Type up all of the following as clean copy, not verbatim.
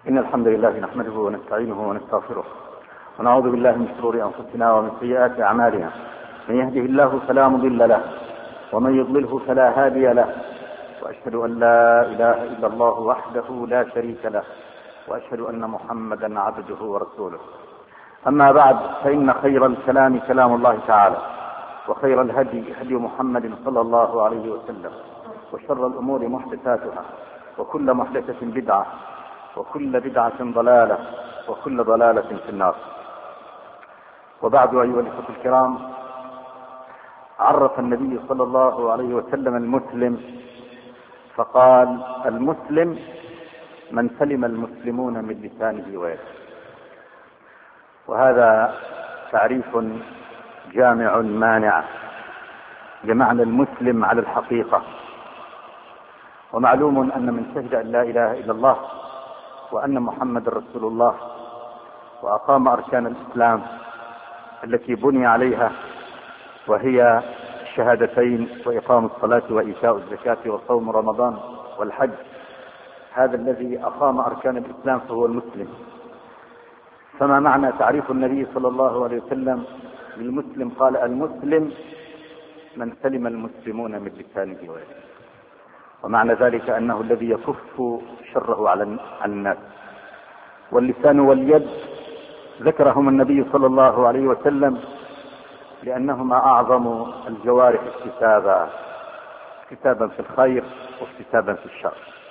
إن الحمد لله نحمده ونستعينه ونستغفره ونعوذ بالله من شرور أنفسنا ومن سيئات أعمالنا. من يهده الله فلا مضل له ومن يضلله فلا هادي له، وأشهد أن لا إله إلا الله وحده لا شريك له، وأشهد أن محمدا عبده ورسوله. أما بعد، فإن خير الكلام كلام الله تعالى، وخير الهدي هدي محمد صلى الله عليه وسلم، وشر الأمور محدثاتها، وكل محدثة بدعة، وكل بدعة ضلالة، وكل ضلالة في النار. وبعد، أيها الإخوة الكرام، عرف النبي صلى الله عليه وسلم المسلم فقال: المسلم من سلم المسلمون من لسانه ويده. وهذا تعريف جامع مانع لمعنى المسلم على الحقيقة. ومعلوم أن من شهد أن لا إله إلا الله وأن محمد رسول الله وأقام أركان الإسلام التي بني عليها، وهي الشهادتين وإقام الصلاة وإيتاء الزكاة وصوم رمضان والحج، هذا الذي أقام أركان الإسلام فهو المسلم. فما معنى تعريف النبي صلى الله عليه وسلم للمسلم؟ قال: المسلم من سلم المسلمون من لسانه ويده. ومعنى ذلك أنه الذي يكف شره على الناس. واللسان واليد ذكرهم النبي صلى الله عليه وسلم لأنهما أعظم الجوارح اكتسابا في الخير واكتسابا في الشر.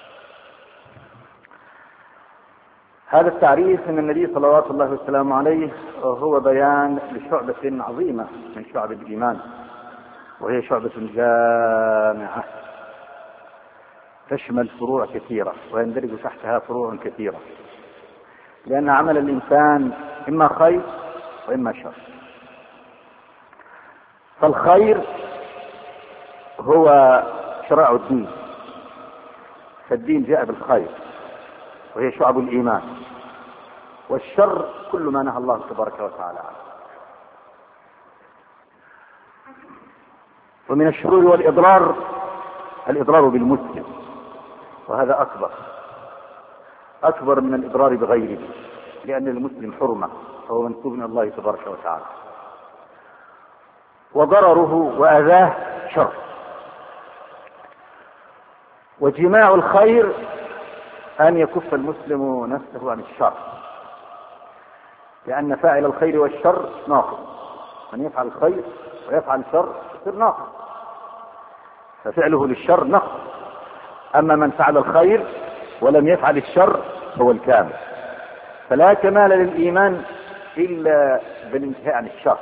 هذا التعريف من النبي صلوات الله وسلامه عليه هو بيان لشعبة عظيمة من شعب الإيمان، وهي شعبة جامعة تشمل فروع كثيرة ويندرج تحتها فروع كثيرة، لأن عمل الإنسان إما خير وإما شر. فالخير هو شرع الدين، فالدين جاء بالخير وهي شعب الإيمان. والشر كل ما نهى الله تبارك وتعالى عنه. ومن الشرور والإضرار الإضرار بالمسلم، وهذا أكبر من الإضرار بغيره، لأن المسلم حرمة فهو منسوب من الله تبارك وتعالى. وضرره وأذاه شر. وجماع الخير أن يكف المسلم نفسه عن الشر، لأن فاعل الخير والشر ناقص. من يفعل الخير ويفعل الشر يصير ناقص، ففعله للشر نقص. أما من فعل الخير ولم يفعل الشر هو الكامل. فلا كمال للإيمان إلا بالانتهاء عن الشر.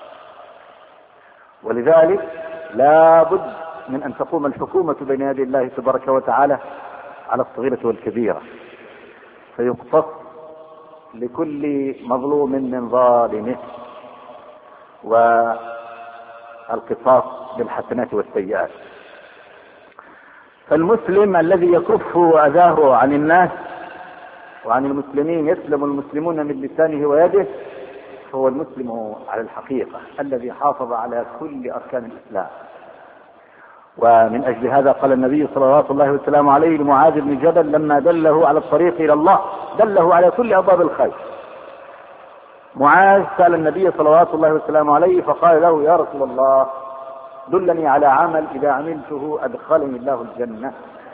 ولذلك لا بد من أن تقوم الحكومة بين يدي الله تبارك وتعالى على الصغيرة والكبيرة، فيقتص لكل مظلوم من ظالمه، والقصاص بالحسنات والسيئات. فالمسلم الذي يكف أذاه عن الناس وعن المسلمين، يسلم المسلمون من لسانه ويده، هو المسلم على الحقيقة الذي حافظ على كل أركان الإسلام. ومن أجل هذا قال النبي صلى الله عليه وسلم عليه لمعاذ بن جبل لما دله على الطريق إلى الله، دله على كل أبواب الخير. معاذ سأل النبي صلى الله عليه وسلم عليه فقال له: يا رسول الله، دلني على عمل إذا عملته أدخلني الله الجنة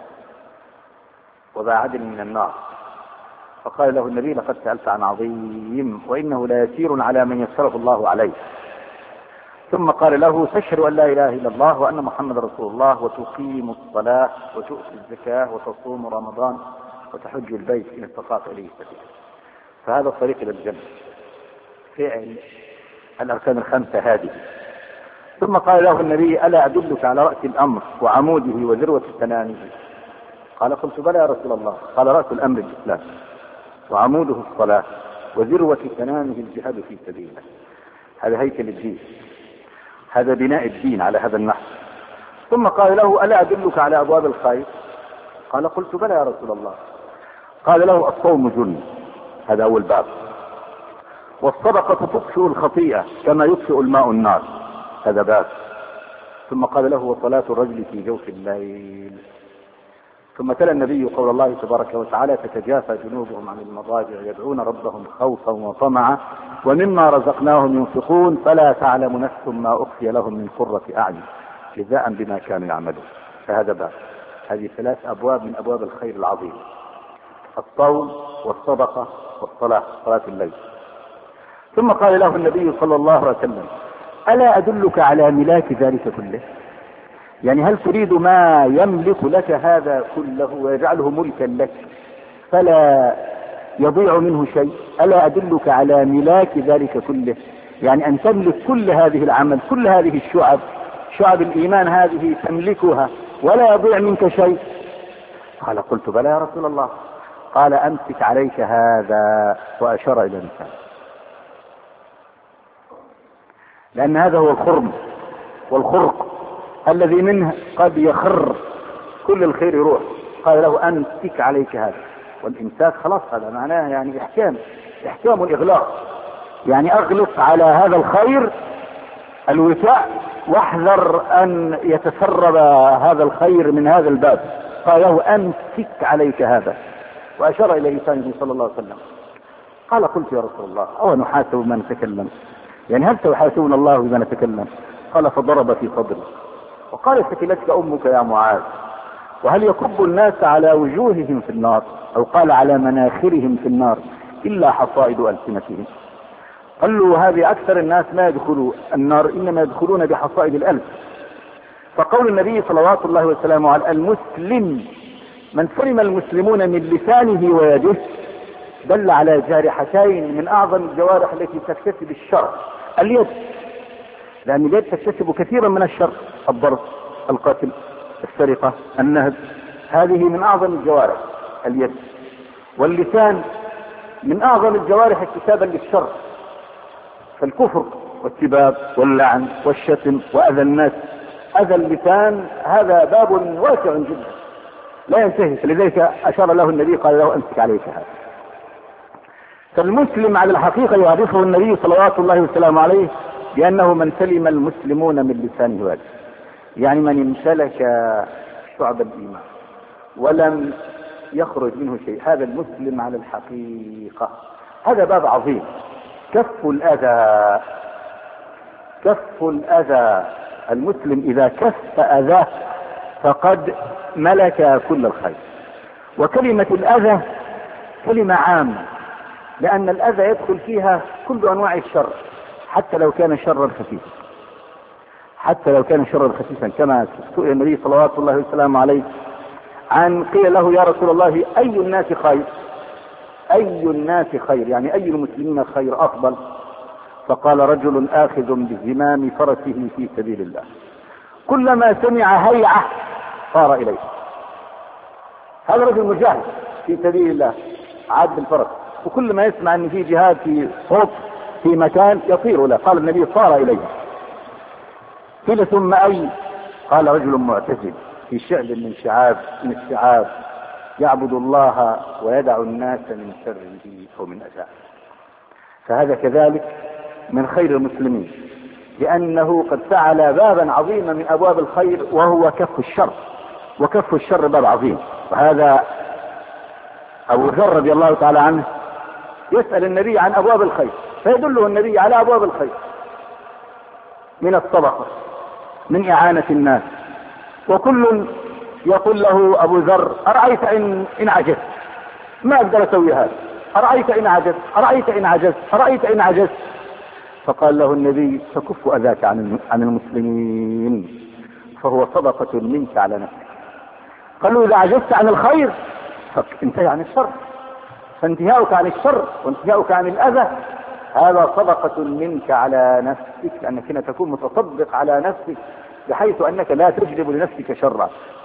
وباعدني من النار. فقال له النبي: لقد سألت عن عظيم، وإنه لا يسير على من يسره الله عليه. ثم قال له: تشهد أن لا إله إلا الله وأن محمد رسول الله، وتقيم الصلاة، وتؤتي الزكاة، وتصوم رمضان، وتحج البيت إن استطعت إليه سبيلا. فهذا الطريق إلى الجنة، فعل الأركان الخمسة هذه. ثم قال له النبي: ألا أدلك على رأس الأمر وعموده وذروة سنامه؟ قال: قلت بلى يا رسول الله. قال: رأس الأمر الإسلام، وعموده الصلاة، وذروة سنامه الجهاد في سبيله. هذا هيكل الدين، هذا بناء الدين على هذا النحو. ثم قال له: ألا أدلك على أبواب الخير؟ قال: قلت بلى يا رسول الله. قال له: الصوم جنة، هذا أول باب. والصدقة تطفئ الخطيئة كما يطفئ الماء النار، هذا باب. ثم قال له: وصلاة الرجل في جوف الليل، ثم تلا النبي قول الله تبارك وتعالى: تتجافى جنوبهم عن المضاجع يدعون ربهم خوفا وطمعا ومما رزقناهم ينفقون فلا تعلم نفس ما أخفي لهم من قرة أعين جزاء بما كانوا يعملون. فهذا باب، هذه 3 أبواب من أبواب الخير العظيم: الصوم والصدقة والصلاة، صلاة الليل. ثم قال له النبي صلى الله عليه وسلم: ألا أدلك على ملاك ذلك كله؟ يعني هل تريد ما يملك لك هذا كله ويجعله ملكا لك فلا يضيع منه شيء؟ ألا أدلك على ملاك ذلك كله؟ يعني أن تملك كل هذه العمل، كل هذه الشعب، شعب الإيمان هذه تملكها ولا يضيع منك شيء. قال: قلت بلى يا رسول الله. قال: أمسك عليك هذا، وأشار إلى لسانه، لأن هذا هو الخرم والخرق الذي منه قد يخر كل الخير يروح. قال له: أمسك عليك هذا. والإمساك خلاص هذا معناه يعني إحكام الإغلاق، يعني أغلق على هذا الخير الوفاء واحذر أن يتسرب هذا الخير من هذا الباب. قال له: أمسك عليك هذا، وأشار إلى لسانه صلى الله عليه وسلم. قال: قلت يا رسول الله: أو نحاسب ما نتكلم؟ يعني هل تحاسبنا الله بما نتكلم؟ قال: فضرب في صدري وقال: ثكلتك أمك يا معاذ. وهل يكب الناس على وجوههم في النار، أو قال على مناخرهم في النار، إلا حصائد ألسنتهم؟ قال له: هذه أكثر الناس ما يدخلوا النار، إنما يدخلون بحصائد الألسن. فقول النبي صلوات الله وسلامه على المسلم من سلم المسلمون من لسانه ويده دل على جارحتين من أعظم الجوارح التي تكتسب الشر: اليد، لأن اليد تكتسب كثيرا من الشر: الضرب، القتل، السرقة، النهب، هذه من أعظم الجوارح اليد. واللسان من أعظم الجوارح اكتسابا للشر: فالكفر والسباب واللعن والشتم وأذى الناس. أذى اللسان هذا باب واسع جدا لا ينتهي، فلذلك أشار له النبي قال له: أمسك عليك هذا. فالمسلم على الحقيقة يعرفه النبي صلوات الله وسلامه عليه بأنه من سلم المسلمون من لسانه ويده، يعني من امتلك شعب الإيمان ولم يخرج منه شيء، هذا المسلم على الحقيقة. هذا باب عظيم: كف الأذى. كف الأذى، المسلم إذا كف أذاه فقد ملك كل الخير. وكلمة الأذى كلمة عامة، لأن الأذى يدخل فيها كل أنواع الشر، حتى لو كان شرا خفيفا، حتى لو كان شرا خفيفا. كما سئل النبي صلوات الله وسلامه عليه عن قيل له: يا رسول الله أي الناس خير؟ أي الناس خير يعني أي المسلمين خير أفضل؟ فقال: رجل آخذ بزمام فرسه في سبيل الله، كلما سمع هيعة صار إليه. هذا رجل مجاهد في سبيل الله عاد بالفرس، وكل ما يسمع أن في جهاد في صوت في مكان يطير له. قال النبي: صار إليه. قيل: ثم أي؟ قال: رجل معتزل في شعب من الشعاب يعبد الله ويدع الناس من شره ومن أذاه. فهذا كذلك من خير المسلمين، لأنه قد فعل بابا عظيما من أبواب الخير وهو كف الشر، وكف الشر باب عظيم. وهذا أبو ذر رضي الله تعالى عنه يسأل النبي عن أبواب الخير، فيدله النبي على أبواب الخير: من الصدقة، من إعانة الناس. وكل يقول له أبو ذر: أرأيت إن عجزت؟ ما أقدر أسوي هذا. أرأيت إن عجزت؟ أرأيت إن عجزت؟ أرأيت إن عجزت؟ فقال له النبي: فكف أذاك عن المسلمين، فهو صدقة منك على نفسك. قال له: إذا عجزت عن الخير فانتهي عن الشر، فانتهاؤك عن الشر وانتهاؤك عن الأذى هذا صدقة منك على نفسك، لأنك هنا تكون متصدق على نفسك بحيث أنك لا تجلب لنفسك شرا،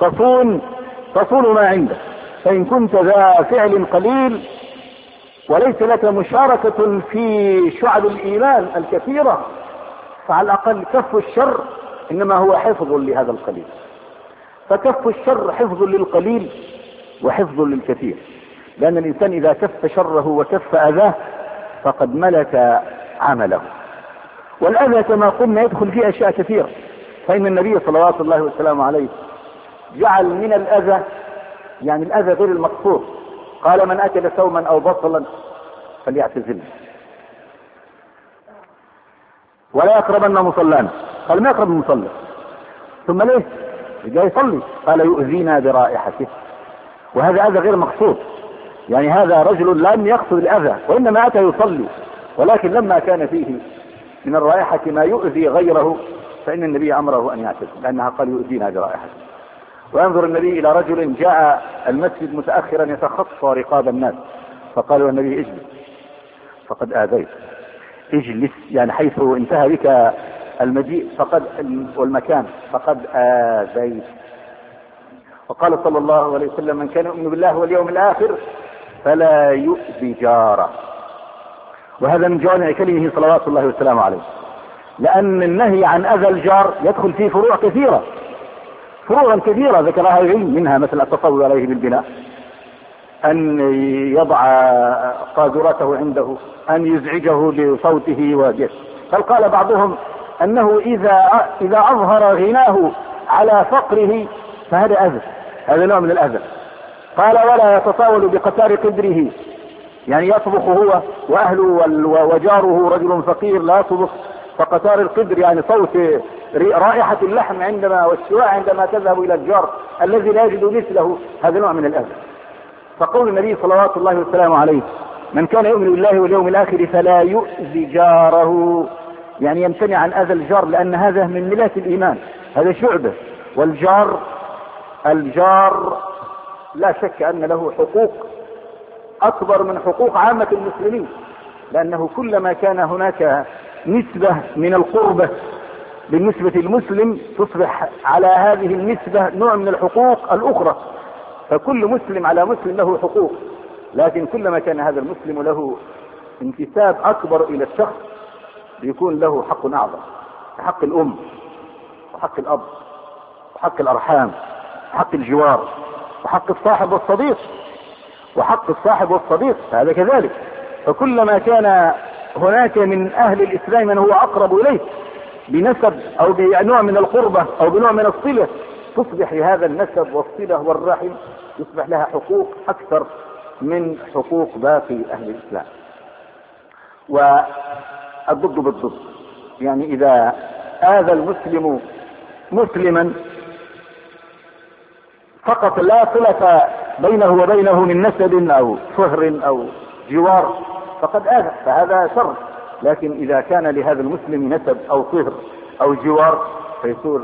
تصون ما عندك. فإن كنت ذا فعل قليل وليس لك مشاركة في شعب الإيمان الكثيرة، فعلى الأقل كف الشر إنما هو حفظ لهذا القليل. فكف الشر حفظ للقليل وحفظ للكثير، لأن الإنسان إذا كف شره وكف أذاه فقد ملك عمله. والأذى كما قلنا يدخل فيه أشياء كثيرة، فإن النبي صلوات الله وسلامه عليه جعل من الأذى يعني الأذى غير المقصود. قال من أكل ثوما أو بصلا فليعتزله ولا يقربن مصلانا. قال ما يقرب المصلى، ثم ليه جاي يصلي؟ قال يؤذينا برائحته. وهذا أذى غير مقصود، يعني هذا رجل لم يقصد الأذى وإنما أتى يصلي، ولكن لما كان فيه من الرائحة ما يؤذي غيره فإن النبي أمره أن يعتزل، لأنها قال يؤذينا برائحته. وينظر النبي إلى رجل جاء المسجد متأخرا يتخطى رقاب الناس، فقال له النبي اجلس فقد آذيت. اجلس يعني حيث انتهى بك المجيء والمكان فقد آذيت. وقال صلى الله عليه وسلم من كان يؤمن بالله واليوم الآخر فلا يؤذي جاره. وهذا من جوامع كلمه صلوات الله وسلامه عليه، لأن النهي عن أذى الجار يدخل فيه فروع كثيرة، فروعا كثيرة ذكرها العلم، منها مثل التصور عليه بالبناء، أن يضع قاذورته عنده، أن يزعجه بصوته وجهه. بل قال بعضهم أنه إذا أظهر غناه على فقره فهذا أذى، هذا نوع من الأذى. قال ولا يتطاول بقتار قدره، يعني يطبخ هو وأهله وجاره رجل فقير لا يطبخ، فقتار القدر يعني صوت رائحة اللحم عندما والشواء عندما تذهب إلى الجار الذي لا يجد مثله، هذا نوع من الأذى. فقول النبي صلوات الله وسلامه عليه من كان يؤمن بالله واليوم الآخر فلا يؤذي جاره، يعني يمتنع عن أذى الجار، لأن هذا من ملات الإيمان، هذا شعبة. والجار لا شك أن له حقوق أكبر من حقوق عامة المسلمين، لأنه كلما كان هناك نسبة من القربة بالنسبة للمسلم تصبح على هذه النسبة نوع من الحقوق الأخرى، فكل مسلم على مسلم له حقوق، لكن كلما كان هذا المسلم له انتساب أكبر إلى الشخص يكون له حق أعظم، حق الأم وحق الأب وحق الأرحام وحق الجوار وحق الصاحب والصديق وحق الصاحب والصديق، هذا كذلك. فكلما كان هناك من أهل الإسلام من هو أقرب إليه بنسب أو بنوع من القربة أو بنوع من الصلة، تصبح هذا النسب والصلة والرحم يصبح لها حقوق أكثر من حقوق باقي أهل الإسلام. والضد بالضد، يعني إذا آذى المسلم مسلما فقط لا صلة بينه وبينه من نسب أو صهر أو جوار فقد آذى، فهذا شر. لكن إذا كان لهذا المسلم نسب أو صهر أو جوار فيصير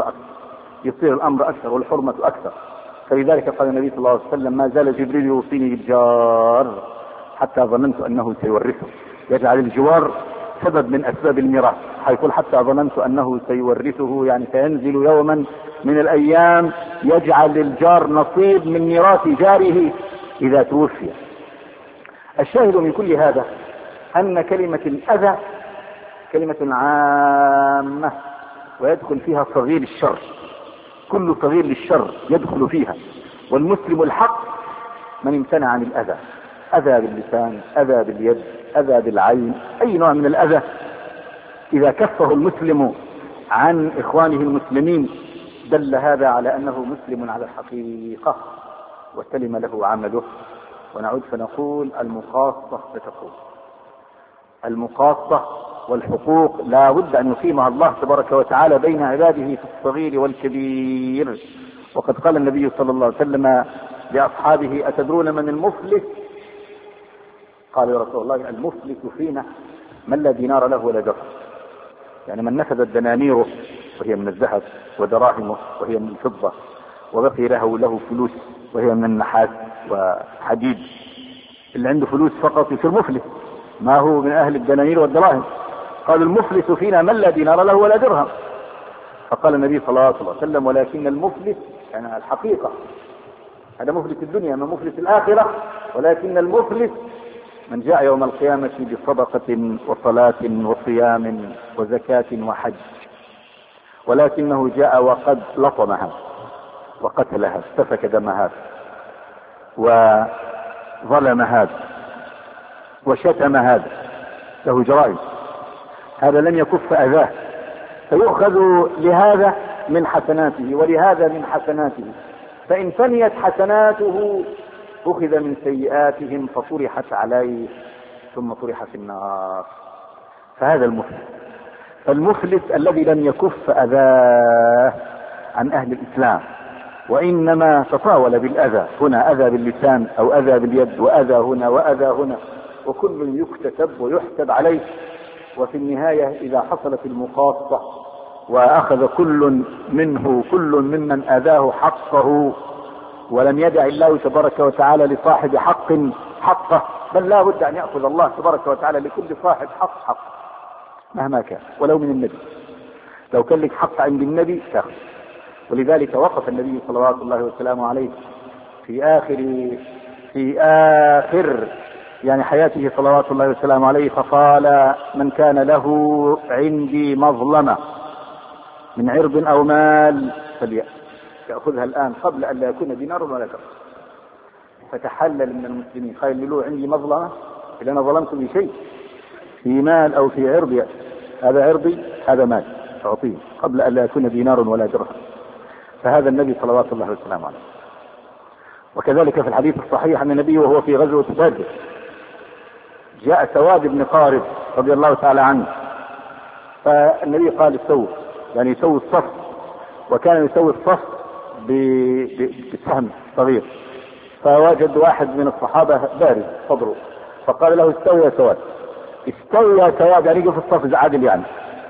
الأمر أكثر والحرمة أكثر. فلذلك قال النبي صلى الله عليه وسلم ما زال جبريل يوصيني بالجار حتى ظننت أنه سيورثه. يجعل الجوار سبب من أسباب الميراث، حيقول حتى ظننت أنه سيورثه، يعني سينزل يوما من الأيام يجعل الجار نصيب من ميراث جاره إذا توفي. الشاهد من كل هذا أن كلمة الأذى كلمة عامة ويدخل فيها صغير الشر، كل صغير للشر يدخل فيها. والمسلم الحق من امتنع عن الأذى، أذى باللسان، أذى باليد، أذى بالعين، أي نوع من الأذى إذا كفه المسلم عن إخوانه المسلمين دل هذا على أنه مسلم على الحقيقة وسلم له عمله. ونعود فنقول المقاصة فتقول المقاصة والحقوق لا بد أن يقيمها الله تبارك وتعالى بين عباده في الصغير والكبير. وقد قال النبي صلى الله عليه وسلم لأصحابه أتدرون من المفلس؟ قال يا رسول الله المفلس فينا من لا دينار له ولا درهم، يعني من نفذت دنانيره وهي من الذهب ودراهمه وهي من الفضة وبقي له فلوس وهي من النحاس وحديد. اللي عنده فلوس فقط يصير مفلس، ما هو من أهل الدنانير والدراهم. قال المفلس فينا من لا دينار له ولا درهم. فقال النبي صلى الله عليه وسلم ولكن المفلس يعني الحقيقة، هذا مفلس الدنيا من مفلس الآخرة، ولكن المفلس من جاء يوم القيامة بصدقة وصلاة وصيام وزكاة وحج، ولكنه جاء وقد لطمها وقتلها سفك دمها وظلم هذا وشتم هذا، له جرائم، هذا لم يكف أذاه، فيؤخذ لهذا من حسناته ولهذا من حسناته، فإن فنيت حسناته أخذ من سيئاتهم فطرحت عليه ثم طرح في النار. فهذا المفلس. فالمفلس الذي لم يكف أذاه عن أهل الإسلام، وإنما تطاول بالأذى، هنا أذى باللسان أو أذى باليد، وأذى هنا وأذى هنا، وكل يكتتب ويحسب عليه. وفي النهاية إذا حصلت المقاصة وأخذ كل ممن أذاه حقه، ولم يدع الله تبارك وتعالى لصاحب حق حقه، بل لا بد أن يأخذ الله تبارك وتعالى لكل صاحب حق مهما كان، ولو من النبي. لو كان لك حق عند النبي تأخذ. ولذلك وقف النبي صلوات الله وسلامه عليه في آخر يعني حياته صلوات الله وسلامه عليه، فقال: من كان له عندي مظلمة من عرض أو مال فليأخذها الآن قبل أن لا يكون دينار ولا درهم. فتحلل من المسلمين، قال: له عندي مظلمة، إذا أنا ظلمت بشيء في مال أو في عرض، هذا عرضي هذا مال، تعطيه قبل أن لا يكون دينار ولا درهم. فهذا النبي صلوات الله وسلامه عليه. وكذلك في الحديث الصحيح أن النبي وهو في غزوة بدر جاء سواد بن قارب رضي الله تعالى عنه، فالنبي قال: استووا، يعني يسوي الصف، وكان يسوي الصف بسهم صغير، فوجد واحد من الصحابة بارز صدره، فقال له: استوي يا سواد. استوي يا سواد يعني في الصف عادل يعني،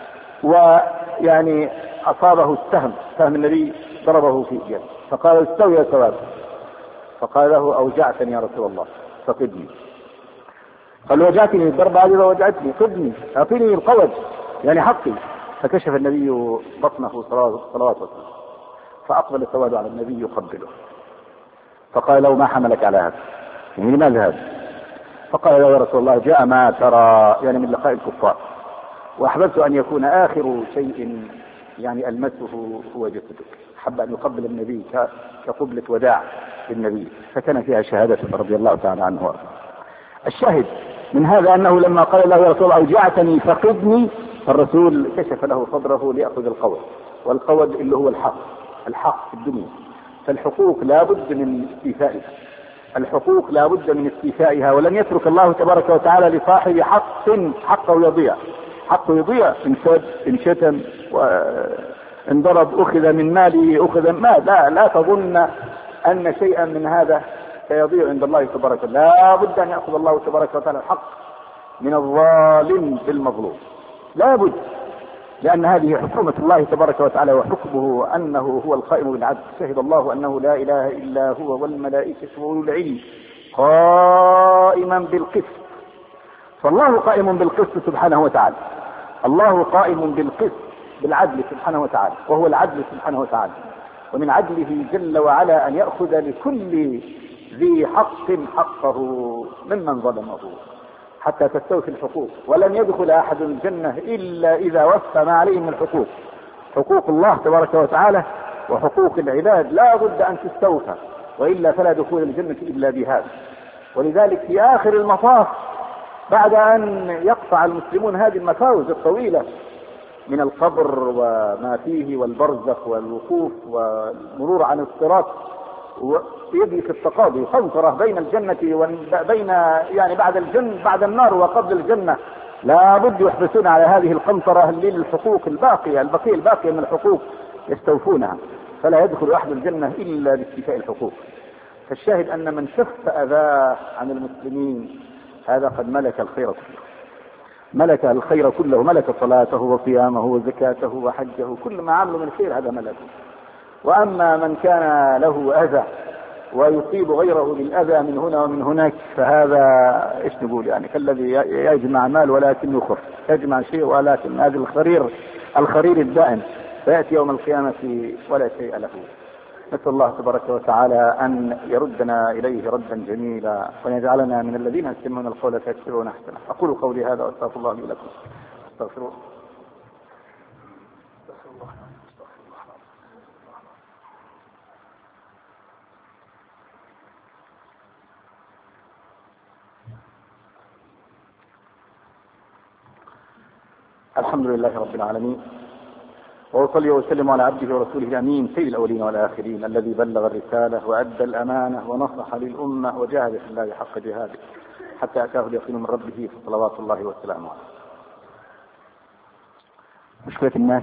ويعني أصابه السهم، سهم النبي ضربه في يده، فقال: استوي يا سواد. فقال له: أوجعتني يا رسول الله فقدني. قال: وجعتني الضربة هذه وجعتني، قدني، أعطيني القود يعني حقي. فكشف النبي بطنه صلوات وسلم، فأقبل السواد على النبي يقبله، فقال له: ما حملك على هذا؟ يعني لماذا هذا؟ فقال له: يا رسول الله جاء ما ترى يعني من لقاء الكفار، وأحببت أن يكون آخر شيء يعني ألمسه هو جسدك. حب أن يقبل النبي كقبلة وداع للنبي، فكان فيها شهادة رضي الله تعالى عنه وارضاه. الشاهد من هذا أنه لما قال له: يا رسول الله أوجعتني فقدني، فالرسول كشف له صدره ليأخذ القود، والقود اللي هو الحق في الدنيا. فالحقوق لا بد من استيفائها، الحقوق لا بد من استيفائها، ولن يترك الله تبارك وتعالى لصاحب حقه يضيع. حقه يضيع إن سد، إن شتم، وإن ضرب، أخذ من ماله، أخذ ما لا تظن أن شيئا من هذا سيضيع عند الله تبارك وتعالى. لا بد أن يأخذ الله تبارك وتعالى الحق من الظالم بالمظلوم، لا بد، لأن هذه حكومة الله تبارك وتعالى، وحكمه أنه هو القائم بالعدل. شهد الله أنه لا إله إلا هو والملائكة وأولو العلم قائما بالقسط. فالله قائم بالقسط سبحانه وتعالى، الله قائم بالقسط بالعدل سبحانه وتعالى، وهو العدل سبحانه وتعالى. ومن عدله جل وعلا أن يأخذ لكل ذي حق حقه ممن ظلمه حتى تستوفي الحقوق. ولن يدخل أحد الجنة إلا إذا وفى ما عليه من الحقوق. حقوق الله تبارك وتعالى وحقوق العباد لا بد أن تستوفى، وإلا فلا دخول الجنة إلا بهذا. ولذلك في آخر المطاف بعد أن يقطع المسلمون هذه المفاوز الطويلة من القبر وما فيه والبرزخ والوقوف والمرور عن الصراط، ويجلس التقاضي قنطرة بين الجنة وبين يعني بعد النار وقبل الجنة، لا بد يحرصون على هذه القنطرة للحقوق الباقية من الحقوق يستوفونها، فلا يدخل أحد الجنة إلا باستيفاء الحقوق. فالشاهد أن من شف أذاه عن المسلمين هذا قد ملك الخير كله، ملك صلاته وصيامه وزكاته وحجه، كل ما عمله من خير هذا ملكه. وأما من كان له أذى ويصيب غيره بالأذى من هنا ومن هناك، فهذا ايش نقول يعني كالذي يجمع مال ولكن يخر، يجمع شيء ولكن هذا الخرير الدائم، فيأتي يوم القيامة ولا شيء له. نسأل الله تبارك وتعالى أن يردنا إليه ردا جميلا، ويجعلنا من الذين يستمعون القول فيتبعون أحسنه. أقول قولي هذا وأستغفر الله لي ولكم. استغفروه. الحمد لله رب العالمين، وأصلي وسلم على عبده ورسوله الأمين سيد الأولين والآخرين الذي بلغ الرسالة وأدى الأمانة ونصح للأمة وجاهد في الله حق جهاده حتى أتاه اليقين من ربه صلوات الله وسلامه عليه. مشكلة الناس،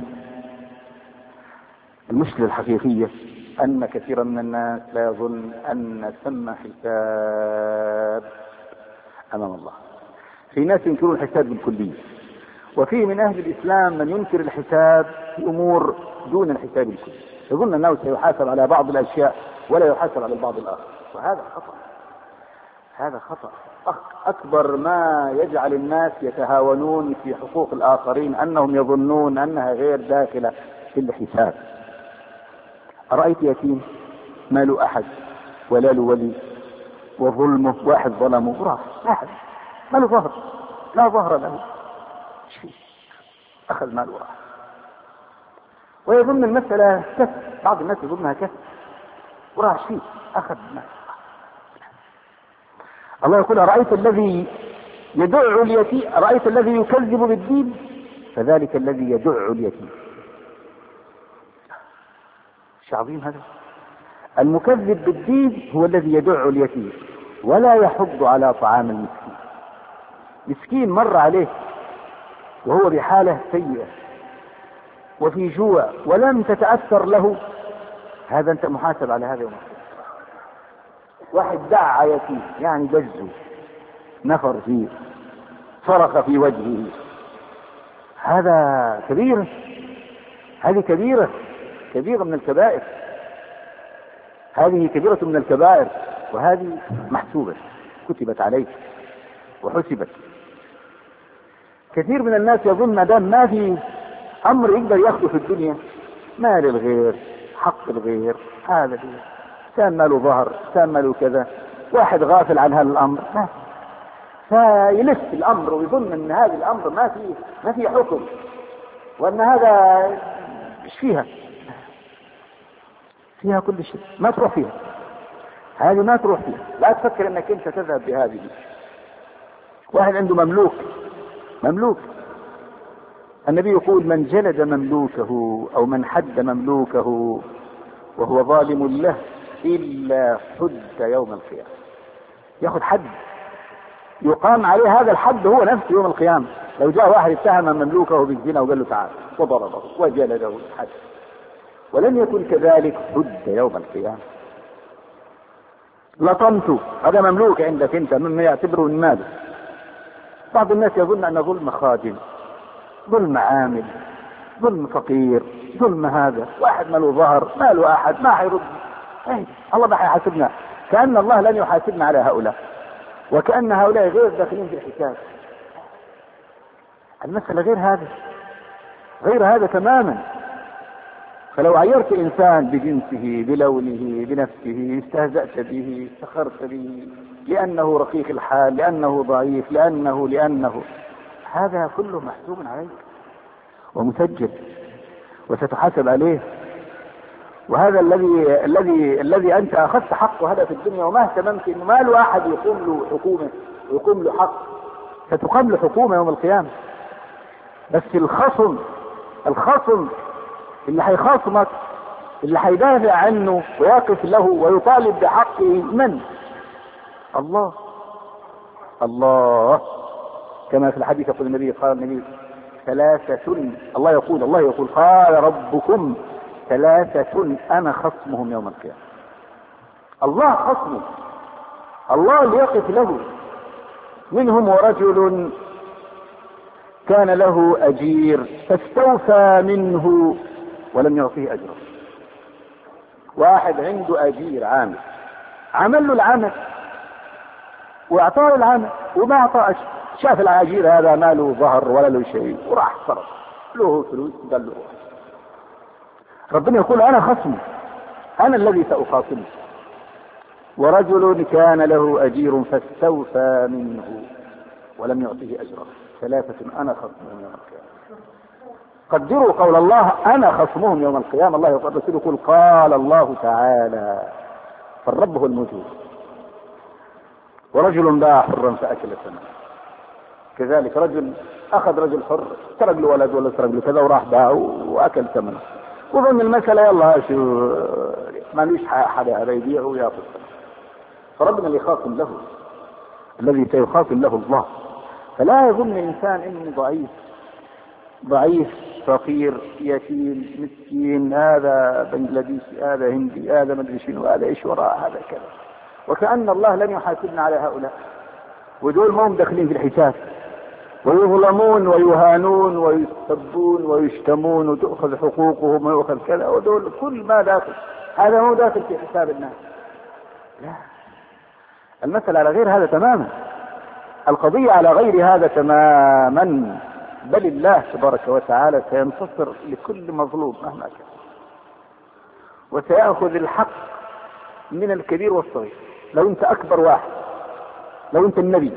المشكلة الحقيقية أن كثيرا من الناس لا يظن أن ثم حساب أمام الله. في ناس ينكرون الحساب بالكلية، وفيه من أهل الإسلام من ينكر الحساب في أمور دون الحساب الكلي، يظن أنه سيحاسب على بعض الأشياء ولا يحاسب على البعض الآخر، وهذا خطأ. هذا خطأ أكبر ما يجعل الناس يتهاونون في حقوق الآخرين أنهم يظنون أنها غير داخلة في الحساب. أرأيت يتيم ما له أحد ولا له ولي وظلمه، واحد ظلمه وراح واحد ما له ظهر، لا ظهر له، أخذ ماله وراح، ويظن المسألة كسب. بعض الناس يظنها كسب وراح شيء أخذ ماله. الله يقول أرأيت الذي يدع اليتيم، أرأيت الذي يكذب بالدين فذلك الذي يدع اليتيم. شيء عظيم هذا. المكذب بالدين هو الذي يدع اليتيم ولا يحض على طعام المسكين. مسكين مر عليه وهو بحالة سيئة وفي جوع ولم تتأثر له، هذا أنت محاسب على هذا يوم. واحد دعا يتيم يعني جزه، نفر فيه، صرخ في وجهه، هذا كبير، هذه كبيرة من الكبائر، هذه كبيرة من الكبائر، وهذه محسوبة كتبت عليك وحسبت. كثير من الناس يظن ما دام ما في أمر يقدر ياخذه في الدنيا، مال الغير، حق الغير، هذا كان ماله ظهر، كان ماله كذا، واحد غافل عن هذا الأمر فيلف الأمر ويظن أن هذا الأمر ما فيه حكم، وأن هذا مش فيها كل شيء، ما تروح فيها هذه، ما تروح فيها، لا تفكر أنك أنت تذهب بهذه. واحد عنده مملوك، النبي يقول من جلد مملوكه أو من حد مملوكه وهو ظالم له إلا حد يوم القيامة، يأخذ حد يقام عليه، هذا الحد هو نفسه يوم القيامة. لو جاء واحد اتهم مملوكه بالزنا وقال له تعال وضربه وجلده الحد ولم يكن كذلك حد يوم القيامة. لطمته، هذا مملوك عندك انت مما يعتبره من ماله. بعض الناس يظن ان ظلم خادم، ظلم عامل، ظلم فقير، ظلم هذا، واحد ما له ظهر، ما له احد، ما حيرد، الله ما حيحاسبنا، كأن الله لن يحاسبنا على هؤلاء، وكأن هؤلاء غير داخلين في الحساب. المسألة غير هذا تماما. فلو عيرت انسان بجنسه، بلونه، بنفسه، استهزأت به، سخرت به، لأنه رقيق الحال، لأنه ضعيف، لأنه هذا كله محسوب عليك ومسجل وستحاسب عليه. وهذا الذي أنت أخذت حقه هذا في الدنيا وما اهتممت إنه ما له أحد يقوم له حكومة ويقوم له حق، ستقام له حكومة يوم القيامة. بس الخصم اللي هيخاصمك، اللي هيدافع عنه ويقف له ويطالب بحقه، من؟ الله كما في الحديث يقول النبي، قال النبي ثلاثة، الله يقول قال ربكم ثلاثة أنا خصمهم يوم القيامة. الله خصمه، الله اللي يقف له. منهم ورجل كان له أجير فاستوفى منه ولم يعطيه أجره. واحد عنده أجير عامل، عمل له العمل واعطاه العمل وما اعطاه، شاف الأجير هذا ما له ظهر ولا له شيء وراح صرف له فلوس، قال له ربنا يقول أنا خصمه، أنا الذي سأخاصمه. ورجل كان له أجير فاستوفى منه ولم يعطيه أجره. ثلاثة أنا خصمهم يوم القيامة. قدروا قول الله أنا خصمهم يوم القيامة. الله يقول الرسول يقول قال الله تعالى، فالرب هو الموجود. ورجل باع حرا فأكل ثمنه. كذلك رجل اخذ رجل حر سرق له ولد ولا سرق له كذا وراح باعه واكل ثمنه، وظن المسألة يلا شو ما ليش حد هذا يبيعه وياخذ. فربنا اللي يخاصم له، الذي سيخاصم له الله. فلا يظن الانسان انه ضعيف فقير يتيم مسكين، هذا بنجلاديشي هذا هندي هذا مدري شنو هذا ايش وراء هذا كذا، وكأن الله لن يحاسبنا على هؤلاء، ودول ما هم داخلين في الحساب، ويظلمون ويهانون ويسبون ويشتمون وتأخذ حقوقهم ويأخذ كذا، ودول كل ما داخل، هذا مو داخل في حساب الناس. لا، المسألة على غير هذا تماما، القضية على غير هذا تماما، بل الله تبارك وتعالى سينتصر لكل مظلوم مهما كان، وسيأخذ الحق من الكبير والصغير. لو انت اكبر واحد، لو انت النبي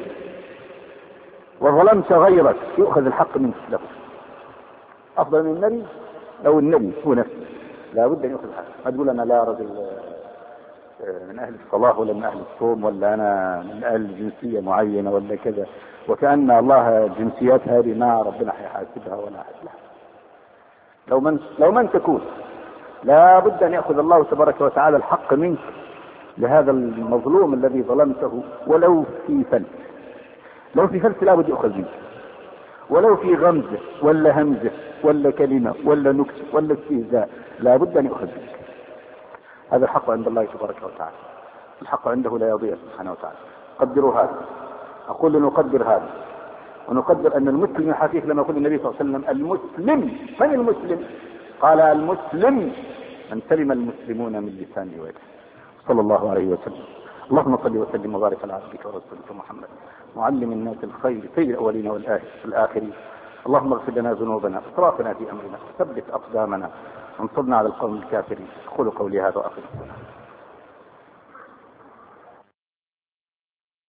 وظلمت غيرك يؤخذ الحق منك له. افضل من النبي لو النبي هو نفسه لا بد ان يؤخذ الحق. ما تقول انا لا رجل من اهل الصلاة ولا من اهل الصوم ولا انا من اهل جنسية معينة ولا كذا، وكأن الله الجنسيات هذه ما ربنا حيحاسبها ولا حسبها. لو من تكون لا بد ان يأخذ الله تبارك وتعالى الحق منك لهذا المظلوم الذي ظلمته، ولو في فلس، لو في فلس لا بد يأخذ منك، ولو في غمزة ولا همزة ولا كلمة ولا نكتة ولا استهزاء لا بد ان يأخذ منك. هذا الحق عند الله تبارك وتعالى، الحق عنده لا يضيع سبحانه وتعالى. قدروا هذا، اقول نقدر هذا، ونقدر ان المسلم الحقيقي لما يقول النبي صلى الله عليه وسلم المسلم، من المسلم؟ قال المسلم من سلم المسلمون من لسانه ويده، صلى الله عليه وسلم. اللهم صل وسلم وبارك على عبدك ورسولك محمد معلم الناس الخير سيد الاولين والاخرين. اللهم اغفر لنا ذنوبنا واسرافنا في امرنا، ثبت اقدامنا وانصرنا على القوم الكافرين. اقول قولي هذا واقم الصلاة.